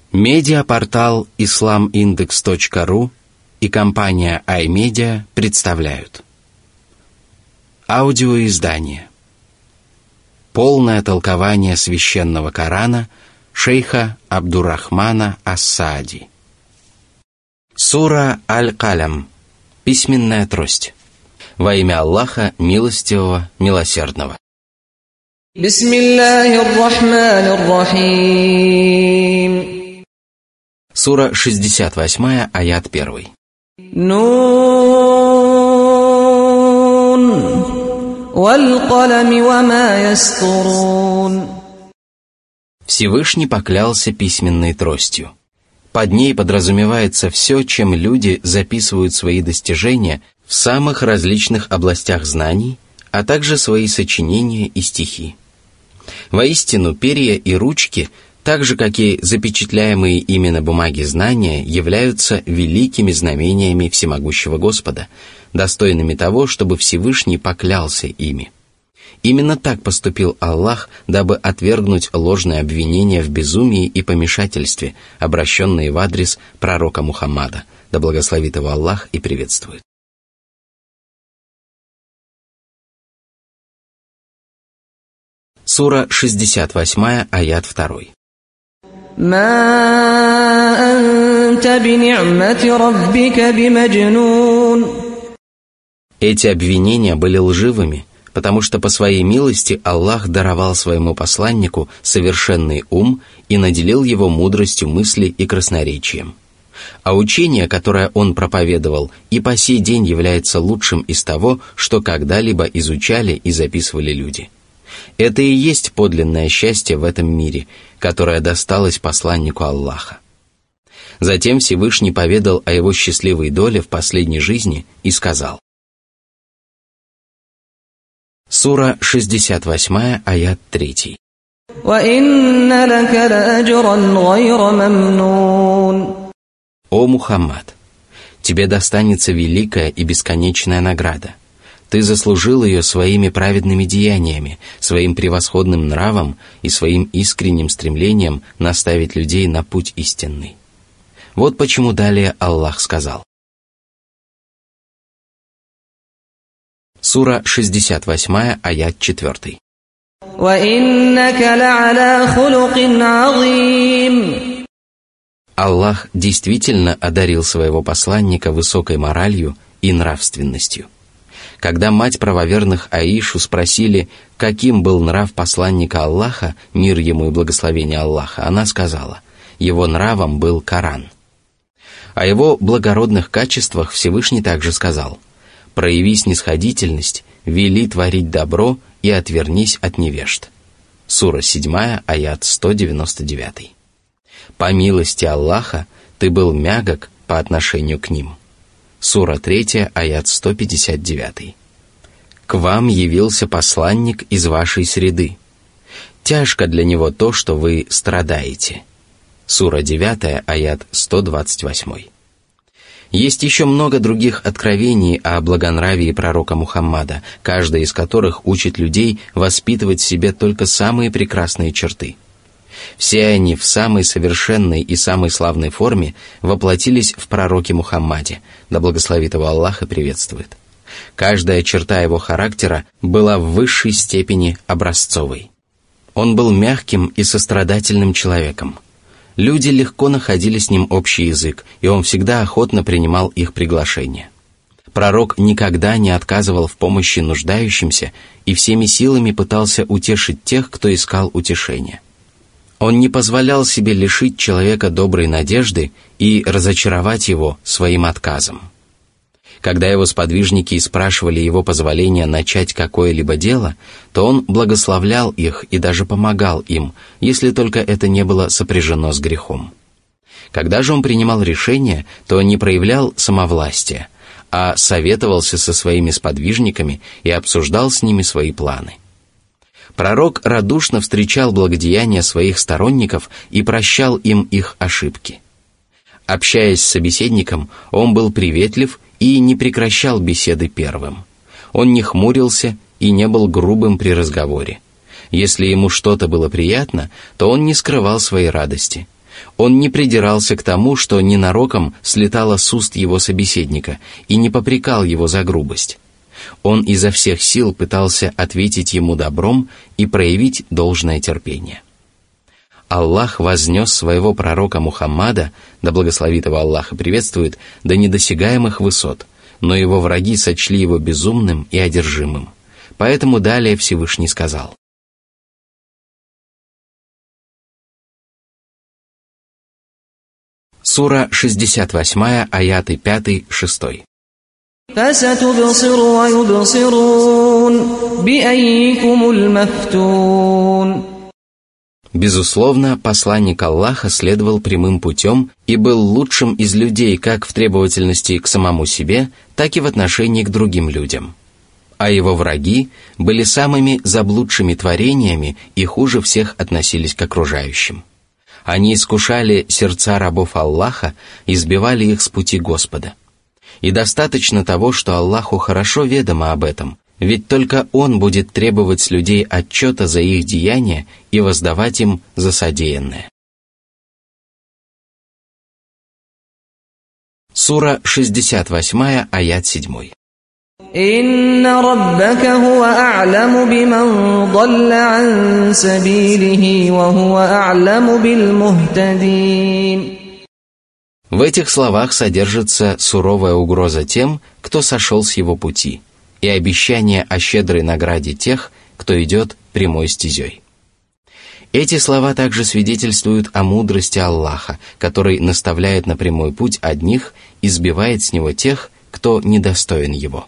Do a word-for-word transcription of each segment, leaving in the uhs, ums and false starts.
Медиапортал ислам индекс точка ру и компания iMedia представляют аудиоиздание «Полное толкование священного Корана» шейха Абдуррахмана ас-Саади. Сура Аль-Калям. Письменная трость. Во имя Аллаха, милостивого, милосердного. Бисмиллахир-рахманир-рахим. Сура шестьдесят восемь, аят один. Нун валь-калами ва ма ястурун. Всевышний поклялся письменной тростью. Под ней подразумевается все, чем люди записывают свои достижения в самых различных областях знаний, а также свои сочинения и стихи. Воистину, перья и ручки, так же, как и запечатляемые ими на бумаге знания, являются великими знамениями всемогущего Господа, достойными того, чтобы Всевышний поклялся ими. Именно так поступил Аллах, дабы отвергнуть ложные обвинения в безумии и помешательстве, обращенные в адрес пророка Мухаммада, да благословит его Аллах и приветствует. Сура шестьдесят восемь, аят два. Эти обвинения были лживыми, потому что по своей милости Аллах даровал своему посланнику совершенный ум и наделил его мудростью мысли и красноречием. А учение, которое он проповедовал, и по сей день является лучшим из того, что когда-либо изучали и записывали люди. Это и есть подлинное счастье в этом мире, которое досталось посланнику Аллаха. Затем Всевышний поведал о его счастливой доле в последней жизни и сказал. Сура шестьдесят восемь, аят три. «О Мухаммад, тебе достанется великая и бесконечная награда. Ты заслужил ее своими праведными деяниями, своим превосходным нравом и своим искренним стремлением наставить людей на путь истинный». Вот почему далее Аллах сказал. Сура шестьдесят восемь, аят четыре. Аллах действительно одарил своего посланника высокой моралью и нравственностью. Когда мать правоверных Аишу спросили, каким был нрав посланника Аллаха, мир ему и благословение Аллаха, она сказала, его нравом был Коран. О его благородных качествах Всевышний также сказал: «Прояви снисходительность, вели творить добро и отвернись от невежд». Сура семь, аят сто девяносто девять. «По милости Аллаха ты был мягок по отношению к ним». Сура три, аят сто пятьдесят девять. «К вам явился посланник из вашей среды. Тяжко для него то, что вы страдаете». Сура девять, аят сто двадцать восемь. Есть еще много других откровений о благонравии пророка Мухаммада, каждая из которых учит людей воспитывать в себе только самые прекрасные черты. Все они в самой совершенной и самой славной форме воплотились в пророке Мухаммаде, да благословит его Аллах и приветствует. Каждая черта его характера была в высшей степени образцовой. Он был мягким и сострадательным человеком. Люди легко находили с ним общий язык, и он всегда охотно принимал их приглашения. Пророк никогда не отказывал в помощи нуждающимся и всеми силами пытался утешить тех, кто искал утешения. Он не позволял себе лишить человека доброй надежды и разочаровать его своим отказом. Когда его сподвижники спрашивали его позволения начать какое-либо дело, то он благословлял их и даже помогал им, если только это не было сопряжено с грехом. Когда же он принимал решение, то не проявлял самовластия, а советовался со своими сподвижниками и обсуждал с ними свои планы. Пророк радушно встречал благодеяния своих сторонников и прощал им их ошибки. Общаясь с собеседником, он был приветлив и не прекращал беседы первым. Он не хмурился и не был грубым при разговоре. Если ему что-то было приятно, то он не скрывал своей радости. Он не придирался к тому, что ненароком слетало с уст его собеседника, и не попрекал его за грубость. Он изо всех сил пытался ответить ему добром и проявить должное терпение. Аллах вознес своего пророка Мухаммада, да благословит его Аллах и приветствует, до недосягаемых высот, но его враги сочли его безумным и одержимым. Поэтому далее Всевышний сказал: Сура шестьдесят восемь, аяты пять-шесть. فستبصر ويبصرون بأيكم المفتون. Безусловно, посланник Аллаха следовал прямым путем и был лучшим из людей как в требовательности к самому себе, так и в отношении к другим людям. А его враги были самыми заблудшими творениями и хуже всех относились к окружающим. Они искушали сердца рабов Аллаха и сбивали их с пути Господа. И достаточно того, что Аллаху хорошо ведомо об этом, ведь только Он будет требовать с людей отчета за их деяния и воздавать им за содеянное. Сура шестьдесят восемь, аят семь. «Инна раббака хуа а'ламу биман далля ан сабилихи, ва хуа а'ламу бил мухтадин». В этих словах содержится суровая угроза тем, кто сошел с его пути, и обещание о щедрой награде тех, кто идет прямой стезей. Эти слова также свидетельствуют о мудрости Аллаха, который наставляет на прямой путь одних и сбивает с него тех, кто недостоин его.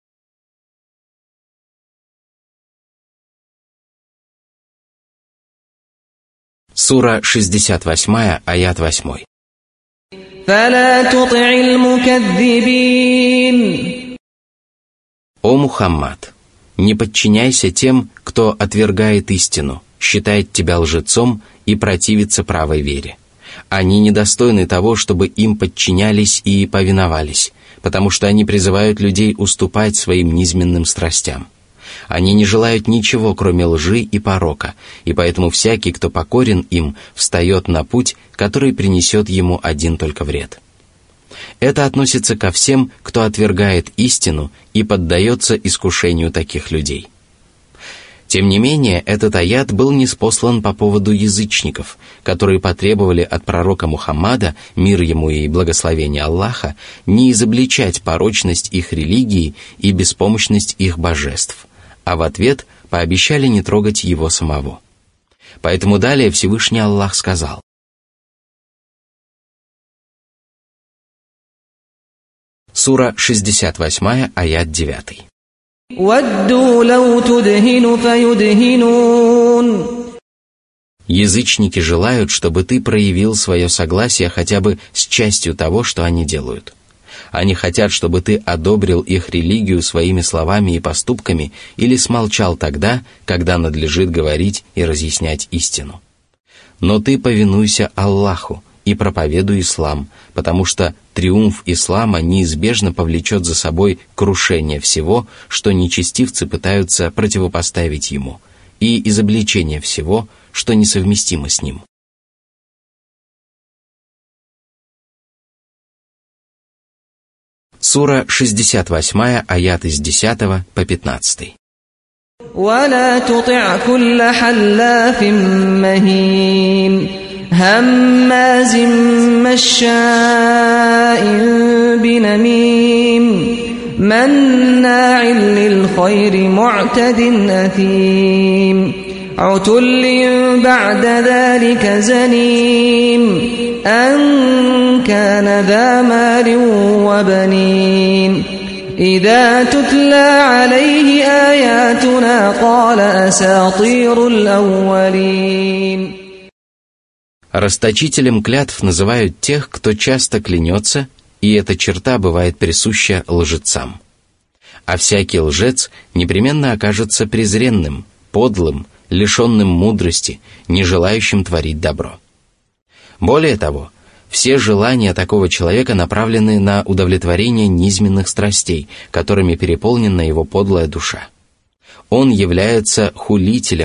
Сура шестьдесят восемь, аят восемь. «Фаля тути'ил мукаддибин». «О Мухаммад, не подчиняйся тем, кто отвергает истину, считает тебя лжецом и противится правой вере. Они недостойны того, чтобы им подчинялись и повиновались, потому что они призывают людей уступать своим низменным страстям. Они не желают ничего, кроме лжи и порока, и поэтому всякий, кто покорен им, встает на путь, который принесет ему один только вред. Это относится ко всем, кто отвергает истину и поддается искушению таких людей. Тем не менее, этот аят был ниспослан по поводу язычников, которые потребовали от пророка Мухаммада, мир ему и благословение Аллаха, не изобличать порочность их религии и беспомощность их божеств, а в ответ пообещали не трогать его самого. Поэтому далее Всевышний Аллах сказал: Сура шестьдесят восемь, аят девять. «Вадду лау тудхину фаюдхинун». Язычники желают, чтобы ты проявил свое согласие хотя бы с частью того, что они делают. Они хотят, чтобы ты одобрил их религию своими словами и поступками или смолчал тогда, когда надлежит говорить и разъяснять истину. Но ты повинуйся Аллаху и проповедуй ислам, потому что триумф ислама неизбежно повлечет за собой крушение всего, что нечестивцы пытаются противопоставить ему, и изобличение всего, что несовместимо с ним. Сура шестьдесят восемь, аят с десятого по пятнадцатый. «Валя тути'а кулля халлафин махин, хаммазин машшаин бинамим, манна'ин лил хайри му'тадин атим, утуллин ба'да залика заним, أن كان ذا مال وبنين إذا تتلى عليه آياتنا قال أساطير الأولين». Расточителем клятв называют тех, кто часто клянется, и эта черта бывает присуща лжецам. А всякий лжец непременно окажется презренным, подлым, лишенным мудрости, не желающим творить добро. Более того, все желания такого человека направлены на удовлетворение низменных страстей, которыми переполнена его подлая душа. Он является хулителем,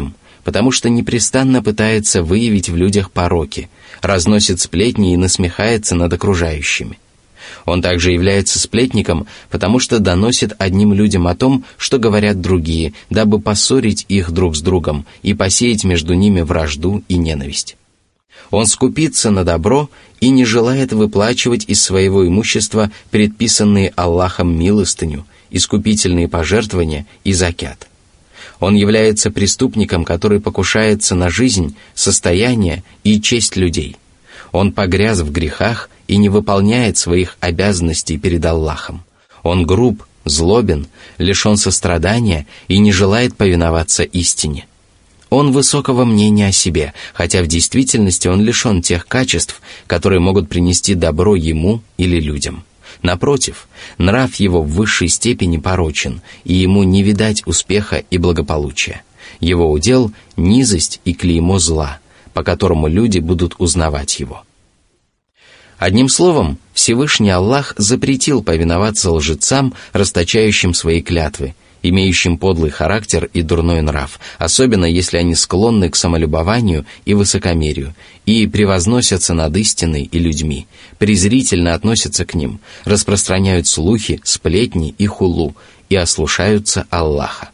потому что непрестанно пытается выявить в людях пороки, разносит сплетни и насмехается над окружающими. Он также является сплетником, потому что доносит одним людям о том, что говорят другие, дабы поссорить их друг с другом и посеять между ними вражду и ненависть. Он скупится на добро и не желает выплачивать из своего имущества предписанные Аллахом милостыню, искупительные пожертвования и закят. Он является преступником, который покушается на жизнь, состояние и честь людей. Он погряз в грехах и не выполняет своих обязанностей перед Аллахом. Он груб, злобен, лишен сострадания и не желает повиноваться истине. Он высокого мнения о себе, хотя в действительности он лишен тех качеств, которые могут принести добро ему или людям. Напротив, нрав его в высшей степени порочен, и ему не видать успеха и благополучия. Его удел – низость и клеймо зла, по которому люди будут узнавать его. Одним словом, Всевышний Аллах запретил повиноваться лжецам, расточающим свои клятвы, имеющим подлый характер и дурной нрав, особенно если они склонны к самолюбованию и высокомерию, и превозносятся над истиной и людьми, презрительно относятся к ним, распространяют слухи, сплетни и хулу, и ослушаются Аллаха.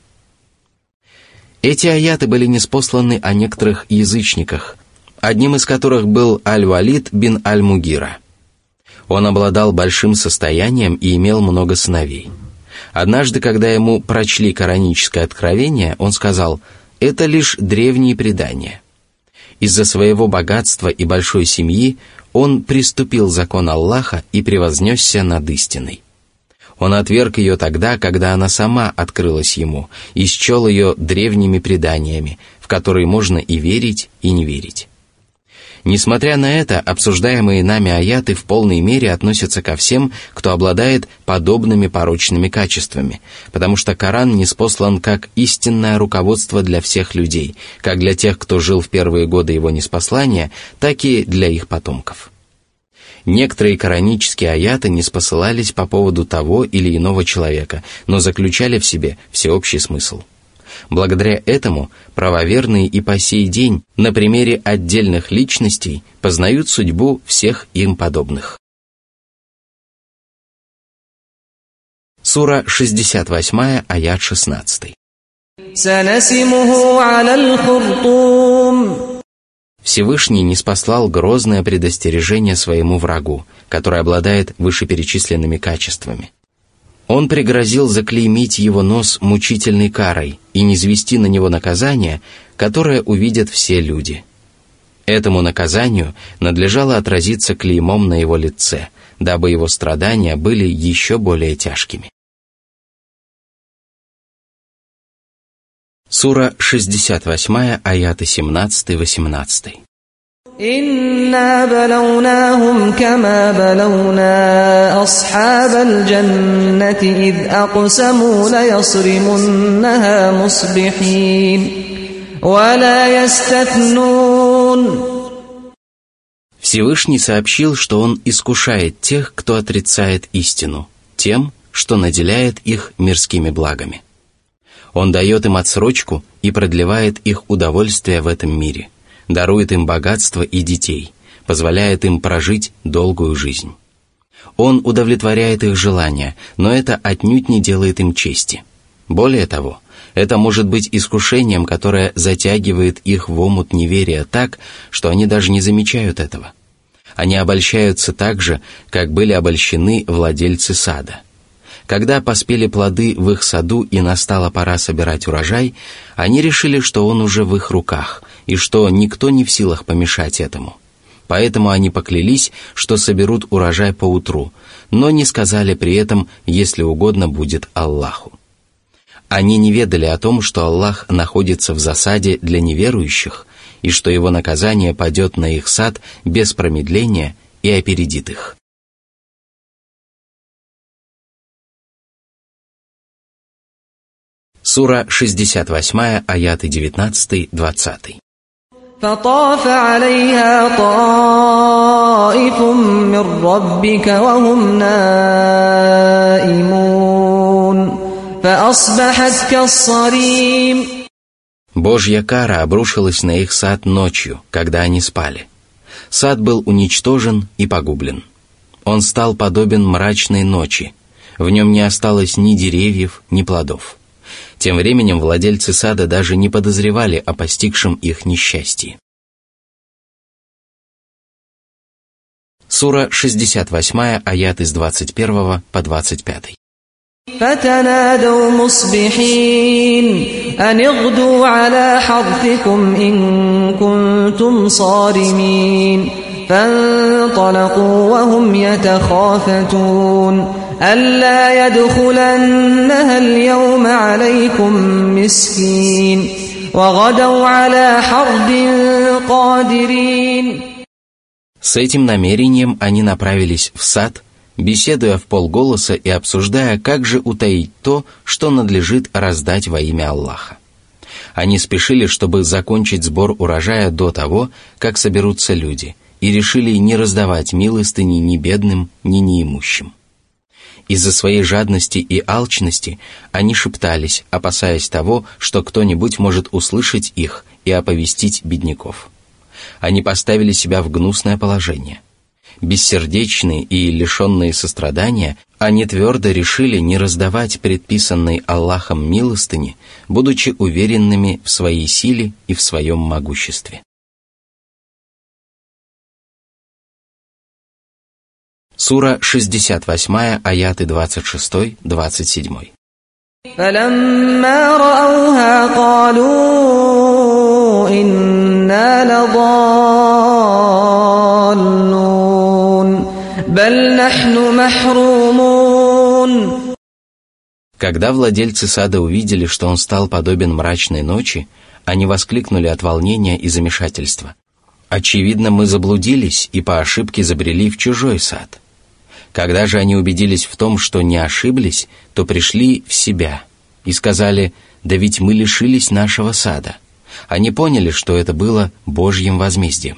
Эти аяты были ниспосланы о некоторых язычниках, одним из которых был Аль-Валид бин Аль-Мугира. Он обладал большим состоянием и имел много сыновей. Однажды, когда ему прочли кораническое откровение, он сказал: «Это лишь древние предания». Из-за своего богатства и большой семьи он приступил закон Аллаха и превознесся над истиной. Он отверг ее тогда, когда она сама открылась ему, и счел ее древними преданиями, в которые можно и верить, и не верить. Несмотря на это, обсуждаемые нами аяты в полной мере относятся ко всем, кто обладает подобными порочными качествами, потому что Коран ниспослан как истинное руководство для всех людей, как для тех, кто жил в первые годы его ниспослания, так и для их потомков. Некоторые коранические аяты ниспосылались по поводу того или иного человека, но заключали в себе всеобщий смысл. Благодаря этому правоверные и по сей день на примере отдельных личностей познают судьбу всех им подобных. Сура шестьдесят восемь, аят шестнадцать. Всевышний ниспослал грозное предостережение своему врагу, который обладает вышеперечисленными качествами. Он пригрозил заклеймить его нос мучительной карой и низвести на него наказание, которое увидят все люди. Этому наказанию надлежало отразиться клеймом на его лице, дабы его страдания были еще более тяжкими. Сура шестьдесят восемь, аяты семнадцать-восемнадцать. إِنَّا بَلَوْنَاهُمْ كَمَا بَلَوْنَا أَصْحَابَ الْجَنَّةِ إِذْ أَقْسَمُوا لَيَصْرِمُنَّهَا مُصْبِحِينَ وَلَا يَسْتَثْنُونَ. Всевышний сообщил, что Он искушает тех, кто отрицает истину, тем, что наделяет их мирскими благами. Он дает им отсрочку и продлевает их удовольствие в этом мире, дарует им богатство и детей, позволяет им прожить долгую жизнь. Он удовлетворяет их желания, но это отнюдь не делает им чести. Более того, это может быть искушением, которое затягивает их в омут неверия так, что они даже не замечают этого. Они обольщаются так же, как были обольщены владельцы сада. Когда поспели плоды в их саду и настала пора собирать урожай, они решили, что он уже в их руках, и что никто не в силах помешать этому. Поэтому они поклялись, что соберут урожай поутру, но не сказали при этом, если угодно будет Аллаху. Они не ведали о том, что Аллах находится в засаде для неверующих, и что его наказание падет на их сад без промедления и опередит их. Сура шестьдесят восемь, аяты девятнадцать-двадцать. فطاف عليها طائف من ربك وهم نائمون فأصبحت كالصريم. Божья кара обрушилась на их сад ночью, когда они спали. Сад был уничтожен и погублен. Он стал подобен мрачной ночи. В нем не осталось ни деревьев, ни плодов. Тем временем владельцы сада даже не подозревали о постигшем их несчастье. Сура шестьдесят восемь, аят из двадцать первого по двадцать пятый. فتنادوا مصبحين أن اغدوا على حرثكم إن كنتم صارمين فانطلقوا وهم يتخافتون ألا يدخلنها اليوم عليكم مسكين وغدوا على حرد قادرين. С этим намерением они направились в сад, беседуя вполголоса и обсуждая, как же утаить то, что надлежит раздать во имя Аллаха. Они спешили, чтобы закончить сбор урожая до того, как соберутся люди, и решили не раздавать милостыни ни бедным, ни неимущим. Из-за своей жадности и алчности они шептались, опасаясь того, что кто-нибудь может услышать их и оповестить бедняков. Они поставили себя в гнусное положение. Бессердечные и лишенные сострадания, они твердо решили не раздавать предписанной Аллахом милостыни, будучи уверенными в своей силе и в своем могуществе. Сура шестьдесят восемь, аяты двадцать шесть двадцать семь. فلما رأوها قالوا إنا لضالون بل نحن محرومون. Когда владельцы сада увидели, что он стал подобен мрачной ночи, они воскликнули от волнения и замешательства. Очевидно, мы заблудились и по ошибке забрели в чужой сад. Когда же они убедились в том, что не ошиблись, то пришли в себя и сказали: «Да ведь мы лишились нашего сада». Они поняли, что это было Божьим возмездием.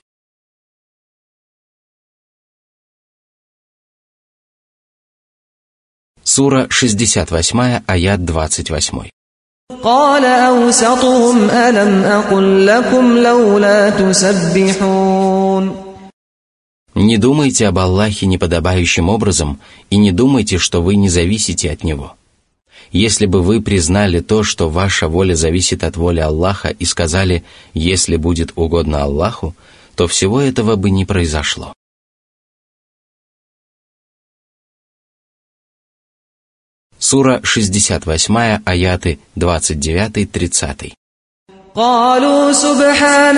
Сура шестьдесят восемь, аят двадцать восемь. قال أوسطهم ألم أقل لكم لولا تسبحون. Не думайте об Аллахе неподобающим образом и не думайте, что вы не зависите от Него. Если бы вы признали то, что ваша воля зависит от воли Аллаха, и сказали: «Если будет угодно Аллаху», то всего этого бы не произошло. Сура шестьдесят восемь, аяты двадцать девять тридцать. قالوا سبحان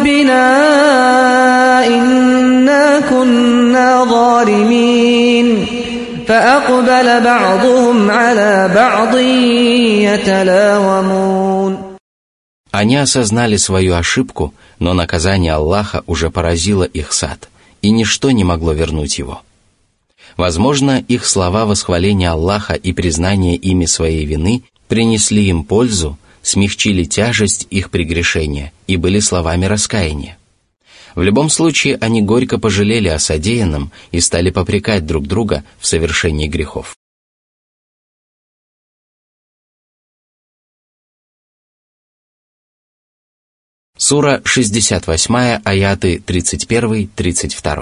ربنا إنا كنا ظالمين فأقبل بعضهم على بعض يتلاومون. Они осознали свою ошибку, но наказание Аллаха уже поразило их сад, и ничто не могло вернуть его. Возможно, их слова восхваления Аллаха и признания ими своей вины принесли им пользу, смягчили тяжесть их прегрешения и были словами раскаяния. В любом случае, они горько пожалели о содеянном и стали попрекать друг друга в совершении грехов. Сура шестьдесят восемь, аяты тридцать один тридцать два.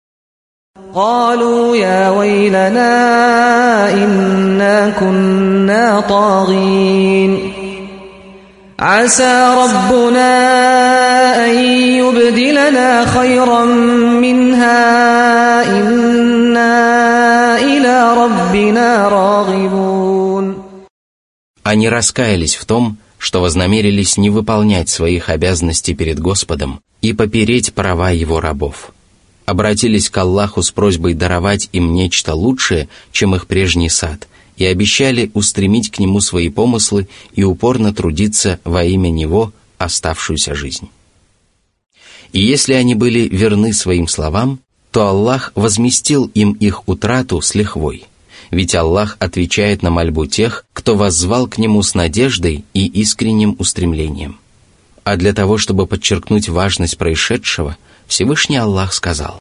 قالوا يا ويلنا إنا كنا طاغين عسى ربنا أن يبدلنا خيرا منها إنا إلى ربنا راغبون. Они раскаялись в том, что вознамерились не выполнять своих обязанностей перед Господом и попереть права Его рабов. Обратились к Аллаху с просьбой даровать им нечто лучшее, чем их прежний сад, и обещали устремить к Нему свои помыслы и упорно трудиться во имя Него оставшуюся жизнь. И если они были верны своим словам, то Аллах возместил им их утрату с лихвой, ведь Аллах отвечает на мольбу тех, кто воззвал к Нему с надеждой и искренним устремлением. А для того, чтобы подчеркнуть важность происшедшего, Всевышний Аллах сказал.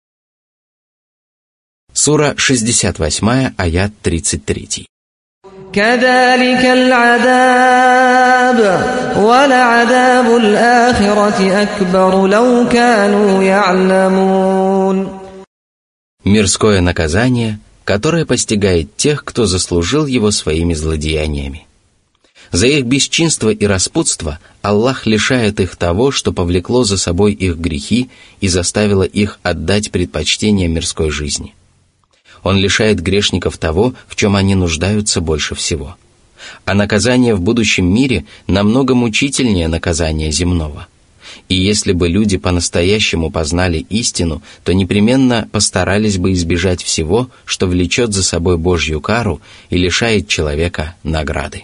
Сура шестьдесят восемь, аят тридцать три. كذلك العذاب ولعذاب الآخرة أكبر لو كانوا يعلمون. Мирское наказание, которое постигает тех, кто заслужил его своими злодеяниями. За их бесчинство и распутство Аллах лишает их того, что повлекло за собой их грехи и заставило их отдать предпочтение мирской жизни. Он лишает грешников того, в чем они нуждаются больше всего. А наказание в будущем мире намного мучительнее наказания земного. И если бы люди по-настоящему познали истину, то непременно постарались бы избежать всего, что влечет за собой Божью кару и лишает человека награды.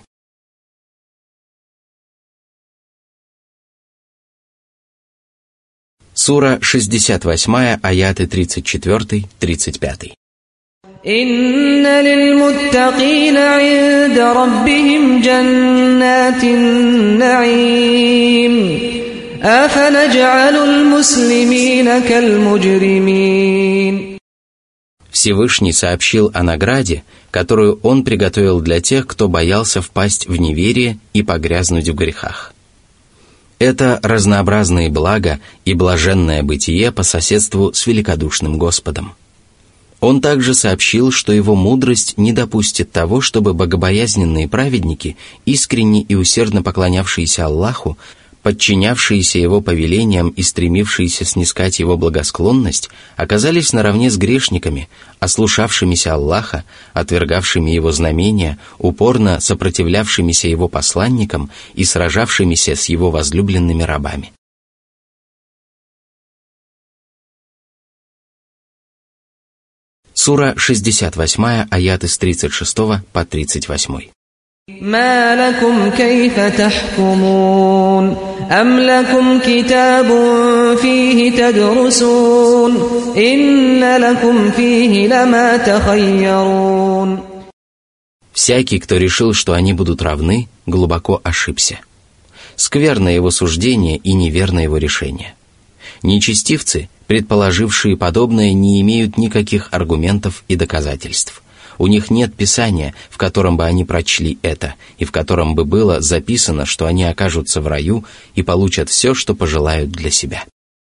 Сура шестьдесят восемь, аяты тридцать четыре тридцать пять. إن للمتقين عند ربهم جنات النعيم أفنجعل المسلمين كالمجرمين. Всевышний сообщил о награде, которую Он приготовил для тех, кто боялся впасть в неверие и погрязнуть в грехах. Это разнообразные блага и блаженное бытие по соседству с великодушным Господом. Он также сообщил, что его мудрость не допустит того, чтобы богобоязненные праведники, искренне и усердно поклонявшиеся Аллаху, подчинявшиеся его повелениям и стремившиеся снискать его благосклонность, оказались наравне с грешниками, ослушавшимися Аллаха, отвергавшими его знамения, упорно сопротивлявшимися его посланникам и сражавшимися с его возлюбленными рабами. Сура шестьдесят восемь, аяты с тридцать шесть по тридцать восемь. ما لكم كيف تحكمون أم لكم كتاب فيه تدرسون إن لكم فيه لما تخيرون. Всякий, кто решил, что они будут равны, глубоко ошибся. Скверно его суждение и неверно его решение. Нечестивцы, предположившие подобное, не имеют никаких аргументов и доказательств. У них нет писания, в котором бы они прочли это, и в котором бы было записано, что они окажутся в раю и получат все, что пожелают для себя.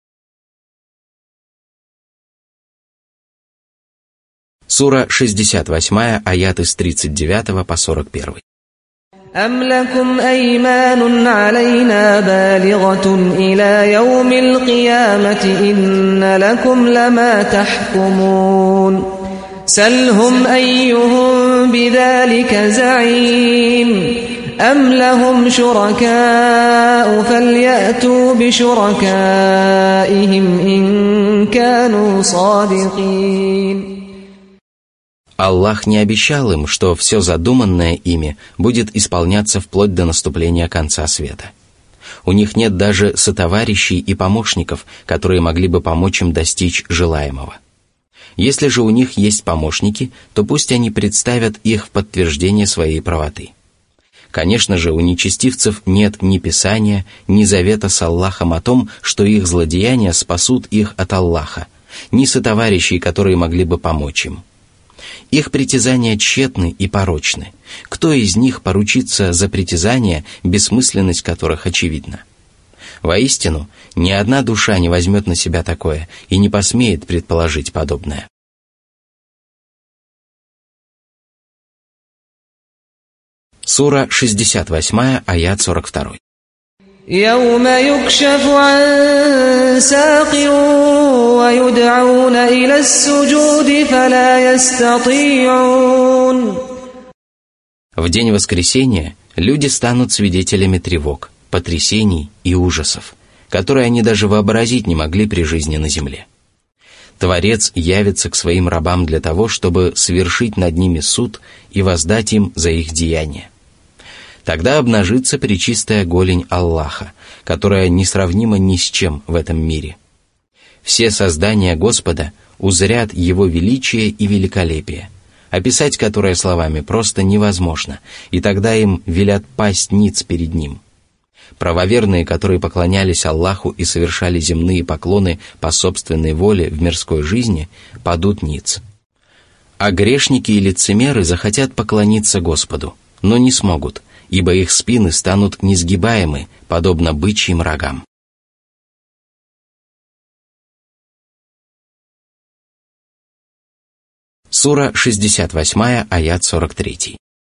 Сура шестьдесят восемь, аяты с тридцать девять по сорок один. أم لكم أيمان علينا بالغة إلى يوم القيامة إن لكم لما تحكمون سلهم أيهم بذلك زعيم أم لهم شركاء فليأتوا بشركائهم إن كانوا صادقين. Аллах не обещал им, что все задуманное ими будет исполняться вплоть до наступления конца света. У них нет даже сотоварищей и помощников, которые могли бы помочь им достичь желаемого. Если же у них есть помощники, то пусть они представят их в подтверждение своей правоты. Конечно же, у нечестивцев нет ни Писания, ни завета с Аллахом о том, что их злодеяния спасут их от Аллаха, ни сотоварищей, которые могли бы помочь им. Их притязания тщетны и порочны. Кто из них поручится за притязания, бессмысленность которых очевидна? Воистину, ни одна душа не возьмет на себя такое и не посмеет предположить подобное. Сура шестьдесят восемь, аят сорок два. يوم يكشف عن ساق ويدعون إلى السجود فلا يستطيعون. В день воскресения люди станут свидетелями тревог, потрясений и ужасов, которые они даже вообразить не могли при жизни на земле. Творец явится к своим рабам для того, чтобы совершить над ними суд и воздать им за их деяния. Тогда обнажится пречистая голень Аллаха, которая несравнима ни с чем в этом мире. Все создания Господа узрят Его величие и великолепие, описать которое словами просто невозможно, и тогда им велят пасть ниц перед Ним. Правоверные, которые поклонялись Аллаху и совершали земные поклоны по собственной воле в мирской жизни, падут ниц. А грешники и лицемеры захотят поклониться Господу, но не смогут, ибо их спины станут несгибаемы, подобно бычьим рогам. Сура шестьдесят восемь, аят сорок три.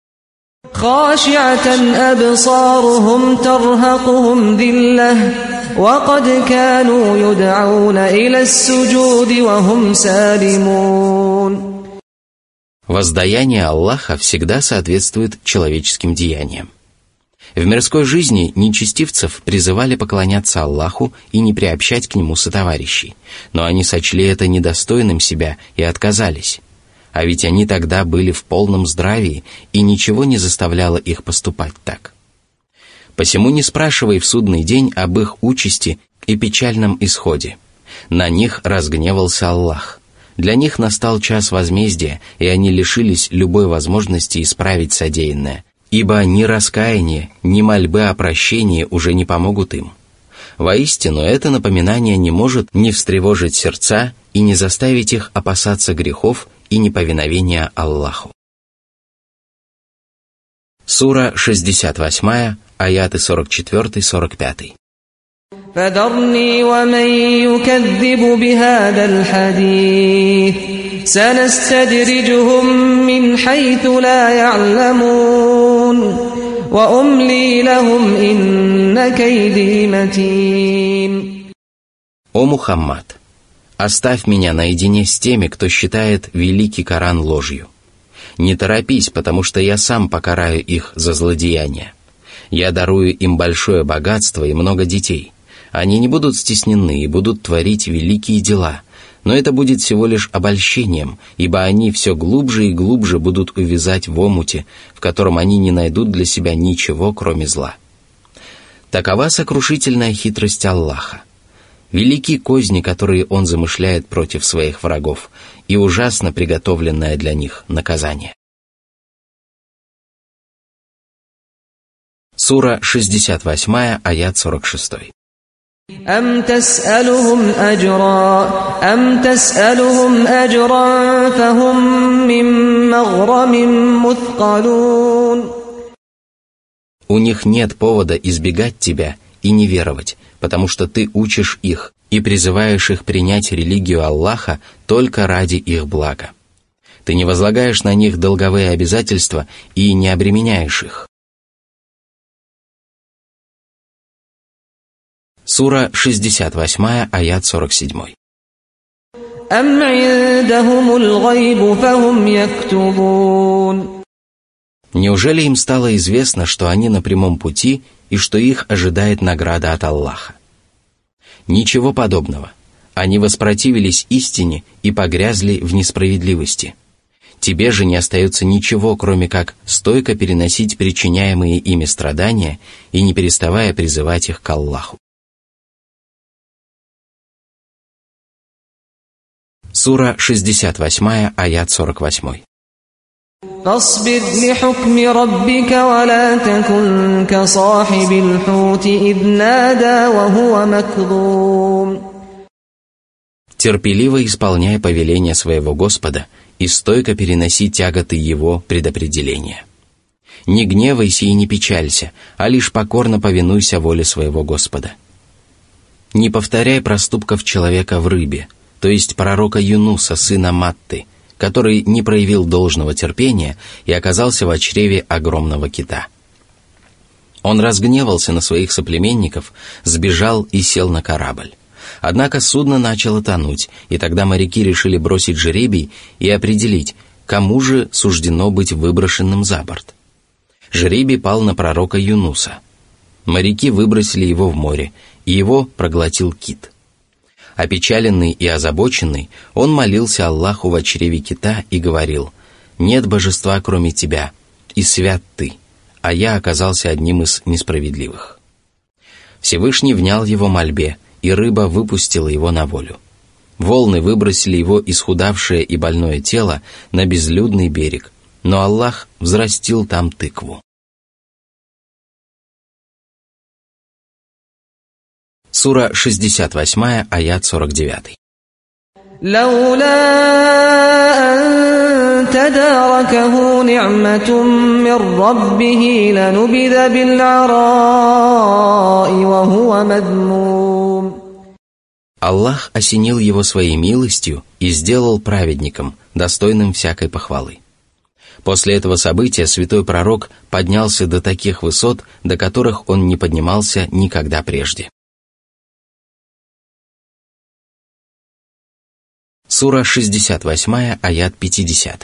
خاشعة أبصارهم ترهقهم ذلة وقد كانوا يدعون إلى السجود وهم سالمون. Воздаяние Аллаха всегда соответствует человеческим деяниям. В мирской жизни нечестивцев призывали поклоняться Аллаху и не приобщать к Нему сотоварищей, но они сочли это недостойным себя и отказались. А ведь они тогда были в полном здравии, и ничего не заставляло их поступать так. Посему не спрашивай в судный день об их участи и печальном исходе. На них разгневался Аллах. Для них настал час возмездия, и они лишились любой возможности исправить содеянное, ибо ни раскаяние, ни мольбы о прощении уже не помогут им. Воистину, это напоминание не может не встревожить сердца и не заставить их опасаться грехов и неповиновения Аллаху. Сура шестьдесят восемь, аяты сорок четыре сорок пять. فذرني ومن يكذب بهذا الحديث سنستدرجهم من حيث لا يعلمون وأملي لهم إن كيدي متين. О Мухаммад, оставь меня наедине с теми, кто считает великий Коран ложью. Не торопись, потому что я сам покараю их за злодеяния. Я дарую им большое богатство и много детей. Они не будут стеснены и будут творить великие дела, но это будет всего лишь обольщением, ибо они все глубже и глубже будут увязать в омуте, в котором они не найдут для себя ничего, кроме зла. Такова сокрушительная хитрость Аллаха. Велики козни, которые Он замышляет против своих врагов, и ужасно приготовленное для них наказание. Сура шестьдесят восемь, аят сорок шесть. أم تسألهم أجرا أم تسألهم أجرا فهم من مغرم مثقلون. У них нет повода избегать тебя и не веровать, потому что ты учишь их и призываешь их принять религию Аллаха только ради их блага. Ты не возлагаешь на них долговые обязательства и не обременяешь их. Сура шестьдесят восемь, аят сорок семь. أم عندهم الغيب فهم يكتبون. Неужели им стало известно, что они на прямом пути и что их ожидает награда от Аллаха? Ничего подобного. Они воспротивились истине и погрязли в несправедливости. Тебе же не остается ничего, кроме как стойко переносить причиняемые ими страдания и не переставая призывать их к Аллаху. Сура шестьдесят восемь, аят сорок восемь. فاصبر لحكم ربك ولا تكن كصاحب الحوت إذ نادى وهو مكظوم. Терпеливо исполняй повеление своего Господа и стойко переноси тяготы Его предопределения. Не гневайся и не печалься, а лишь покорно повинуйся воле своего Господа. Не повторяй проступков человека в рыбе, то есть пророка Юнуса, сына Матты, который не проявил должного терпения и оказался в чреве огромного кита. Он разгневался на своих соплеменников, сбежал и сел на корабль. Однако судно начало тонуть, и тогда моряки решили бросить жребий и определить, кому же суждено быть выброшенным за борт. Жребий пал на пророка Юнуса. Моряки выбросили его в море, и его проглотил кит. Опечаленный и озабоченный, он молился Аллаху в чреве кита и говорил: «Нет божества, кроме Тебя, и свят Ты, а я оказался одним из несправедливых». Всевышний внял его мольбе, и рыба выпустила его на волю. Волны выбросили его исхудавшее и больное тело на безлюдный берег, но Аллах взрастил там тыкву. Сура шестьдесят восемь, аят сорок девять. لولا أن تداركه نعمة من ربه لنبذ بالعراء وهو مذموم. Аллах осенил его своей милостью и сделал праведником, достойным всякой похвалы. После этого события святой пророк поднялся до таких высот, до которых он не поднимался никогда прежде. Сура шестьдесят восемь, аят пятьдесят.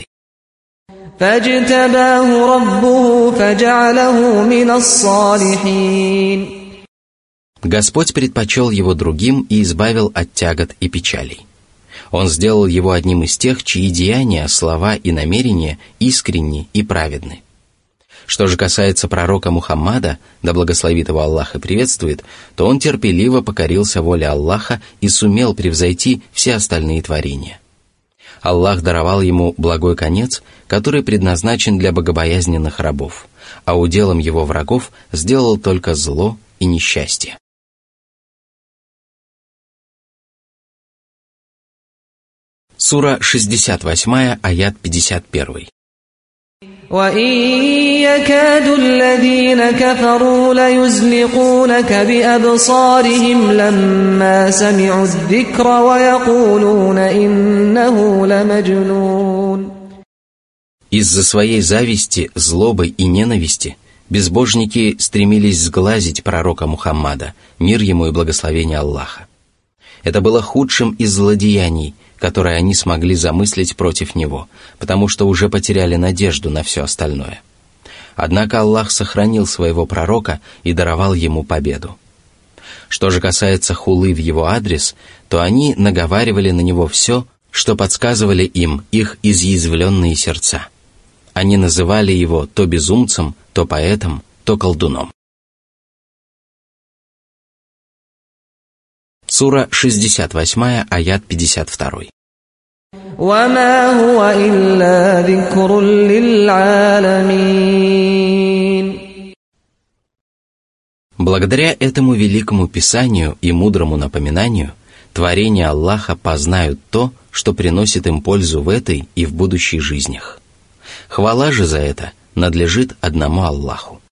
فاجتباه ربه فجعله من الصالحين. Господь предпочел его другим и избавил от тягот и печалей. Он сделал его одним из тех, чьи деяния, слова и намерения искренни и праведны. Что же касается пророка Мухаммада, да благословит его Аллах и приветствует, то он терпеливо покорился воле Аллаха и сумел превзойти все остальные творения. Аллах даровал ему благой конец, который предназначен для богобоязненных рабов, а уделом его врагов сделал только зло и несчастье. Сура шестьдесят восемь, аят пятьдесят один. وَإِنْ يَكَادُ الَّذِينَ كَفَرُوا لَيُزْلِقُونَكَ بِأَبْصَارِهِمْ لَمَّا سَمِعُوا الذِّكْرَ وَيَقُولُونَ إِنَّهُ لَمَجْنُونَ. Из-за своей зависти, злобы и ненависти безбожники стремились сглазить пророка Мухаммада, мир ему и благословение Аллаха. Это было худшим из злодеяний, которые они смогли замыслить против него, потому что уже потеряли надежду на все остальное. Однако Аллах сохранил своего пророка и даровал ему победу. Что же касается хулы в его адрес, то они наговаривали на него все, что подсказывали им их изъязвленные сердца. Они называли его то безумцем, то поэтом, то колдуном. Сура шестьдесят восемь, аят пятьдесят два. وَمَا هُوَ إِلَّا ذِكْرٌ لِلْعَالَمِينَ. Благодаря этому великому писанию и мудрому напоминанию, творения Аллаха познают то, что приносит им пользу в этой и в будущей жизнях. Хвала же за это надлежит одному Аллаху.